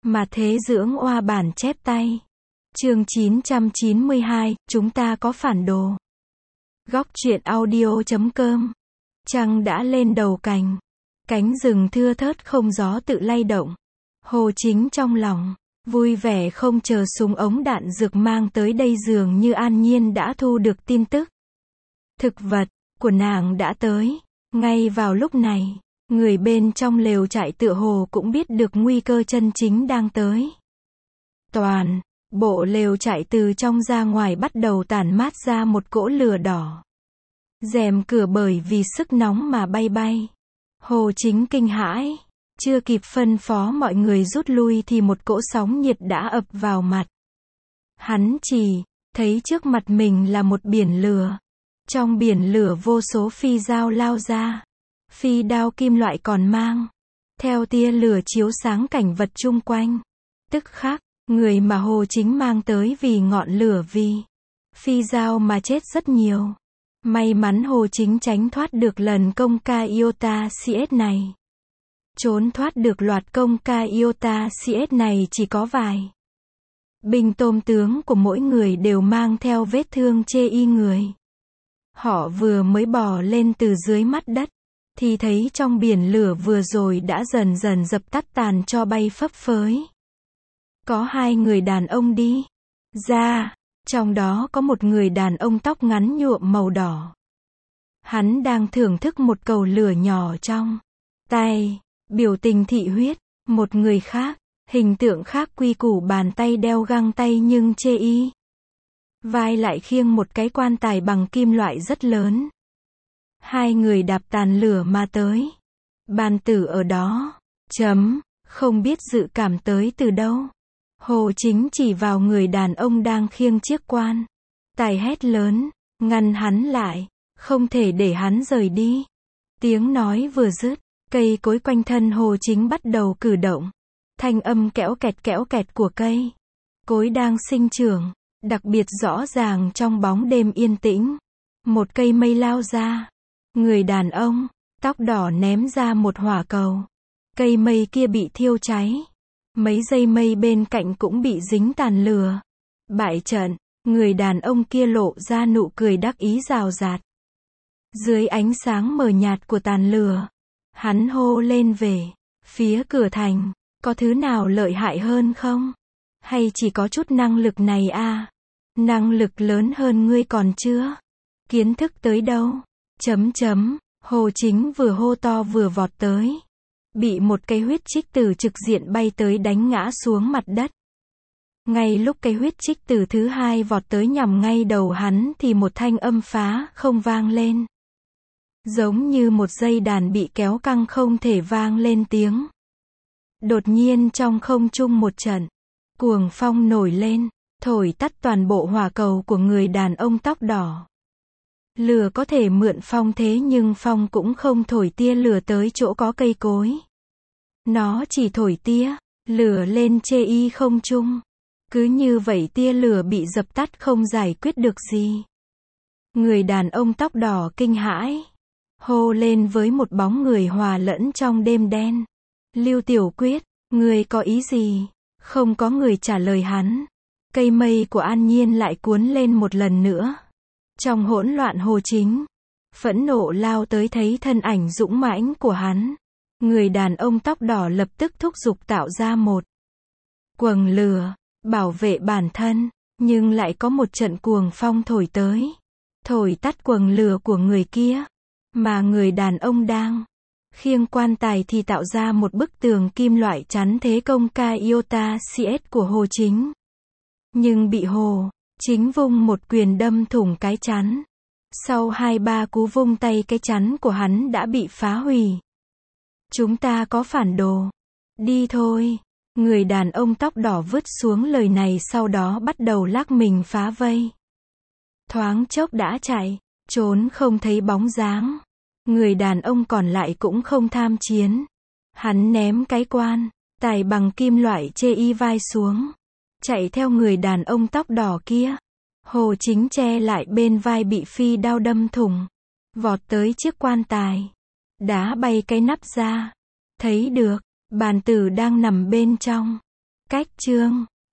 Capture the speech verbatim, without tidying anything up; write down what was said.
Mà thế dưỡng oa bản chép tay. Chương chín trăm chín mươi hai, chúng ta có phản đồ. Góc truyện audio chấm com. Trăng đã lên đầu cành. Cánh rừng thưa thớt không gió tự lay động. Hồ Chính trong lòng, vui vẻ không chờ súng ống đạn dược mang tới đây, dường như an nhiên đã thu được tin tức. Thực vật của nàng đã tới. Ngay vào lúc này, người bên trong lều trại tựa hồ cũng biết được nguy cơ chân chính đang tới. Toàn bộ lều trại từ trong ra ngoài bắt đầu tản mát ra một cỗ lửa đỏ. Rèm cửa bởi vì sức nóng mà bay bay. Hồ Chính kinh hãi, chưa kịp phân phó mọi người rút lui thì một cỗ sóng nhiệt đã ập vào mặt. Hắn chỉ thấy trước mặt mình là một biển lửa. Trong biển lửa vô số phi dao lao ra. Phi đao kim loại còn mang theo tia lửa chiếu sáng cảnh vật chung quanh. Tức khắc, người mà Hồ Chính mang tới vì ngọn lửa vì phi dao mà chết rất nhiều. May mắn Hồ Chính tránh thoát được lần công ca Iota xê ét này. Trốn thoát được loạt công ca Iota xê ét này chỉ có vài binh tôm tướng của mỗi người đều mang theo vết thương chê y người. Họ vừa mới bò lên từ dưới mặt đất, thì thấy trong biển lửa vừa rồi đã dần dần dập tắt, tàn cho bay phấp phới. Có hai người đàn ông đi ra, trong đó có một người đàn ông tóc ngắn nhuộm màu đỏ. Hắn đang thưởng thức một cầu lửa nhỏ trong tay, biểu tình thị huyết. Một người khác, hình tượng khác quy củ, bàn tay đeo găng tay nhưng chê y. Vai lại khiêng một cái quan tài bằng kim loại rất lớn. Hai người đạp tàn lửa mà tới. Bàn tử ở đó, chấm, không biết dự cảm tới từ đâu. Hồ Chính chỉ vào người đàn ông đang khiêng chiếc quan tài hét lớn, ngăn hắn lại, không thể để hắn rời đi. Tiếng nói vừa dứt, cây cối quanh thân Hồ Chính bắt đầu cử động. Thanh âm kẽo kẹt kẽo kẹt của cây cối đang sinh trưởng, đặc biệt rõ ràng trong bóng đêm yên tĩnh. Một cây mây lao ra. Người đàn ông tóc đỏ ném ra một hỏa cầu. Cây mây kia bị thiêu cháy. Mấy dây mây bên cạnh cũng bị dính tàn lửa. Bại trận, người đàn ông kia lộ ra nụ cười đắc ý rào rạt. Dưới ánh sáng mờ nhạt của tàn lửa, hắn hô lên về phía cửa thành, có thứ nào lợi hại hơn không? Hay chỉ có chút năng lực này à? Năng lực lớn hơn ngươi còn chưa? Kiến thức tới đâu? Chấm chấm, Hồ Chính vừa hô to vừa vọt tới. Bị một cây huyết trích tử trực diện bay tới đánh ngã xuống mặt đất. Ngay lúc cây huyết trích tử thứ hai vọt tới nhằm ngay đầu hắn thì một thanh âm phá không vang lên. Giống như một dây đàn bị kéo căng không thể vang lên tiếng. Đột nhiên trong không trung một trận cuồng phong nổi lên, thổi tắt toàn bộ hỏa cầu của người đàn ông tóc đỏ. Lửa có thể mượn phong thế nhưng phong cũng không thổi tia lửa tới chỗ có cây cối. Nó chỉ thổi tia lửa lên chê y không trung. Cứ như vậy tia lửa bị dập tắt không giải quyết được gì. Người đàn ông tóc đỏ kinh hãi, hô lên với một bóng người hòa lẫn trong đêm đen. Lưu Tiểu Quyết, ngươi có ý gì? Không có người trả lời hắn. Cây mây của An Nhiên lại cuốn lên một lần nữa. Trong hỗn loạn Hồ Chính phẫn nộ lao tới, thấy thân ảnh dũng mãnh của hắn. Người đàn ông tóc đỏ lập tức thúc giục tạo ra một quầng lửa, bảo vệ bản thân. Nhưng lại có một trận cuồng phong thổi tới, thổi tắt quầng lửa của người kia. Mà người đàn ông đang khiêng quan tài thì tạo ra một bức tường kim loại chắn thế công ca Iota xê ét của Hồ Chính. Nhưng bị Hồ Chính vung một quyền đâm thủng cái chắn. Sau hai ba cú vung tay, cái chắn của hắn đã bị phá hủy. Chúng ta có phản đồ. Đi thôi. Người đàn ông tóc đỏ vứt xuống lời này, sau đó bắt đầu lắc mình phá vây. Thoáng chốc đã chạy, trốn không thấy bóng dáng. Người đàn ông còn lại cũng không tham chiến. Hắn ném cái quan tài bằng kim loại chê y vai xuống, chạy theo người đàn ông tóc đỏ kia. Hồ Chính che lại bên vai bị phi đao đâm thủng, vọt tới chiếc quan tài, đá bay cái nắp ra. Thấy được bàn tử đang nằm bên trong. Cách chương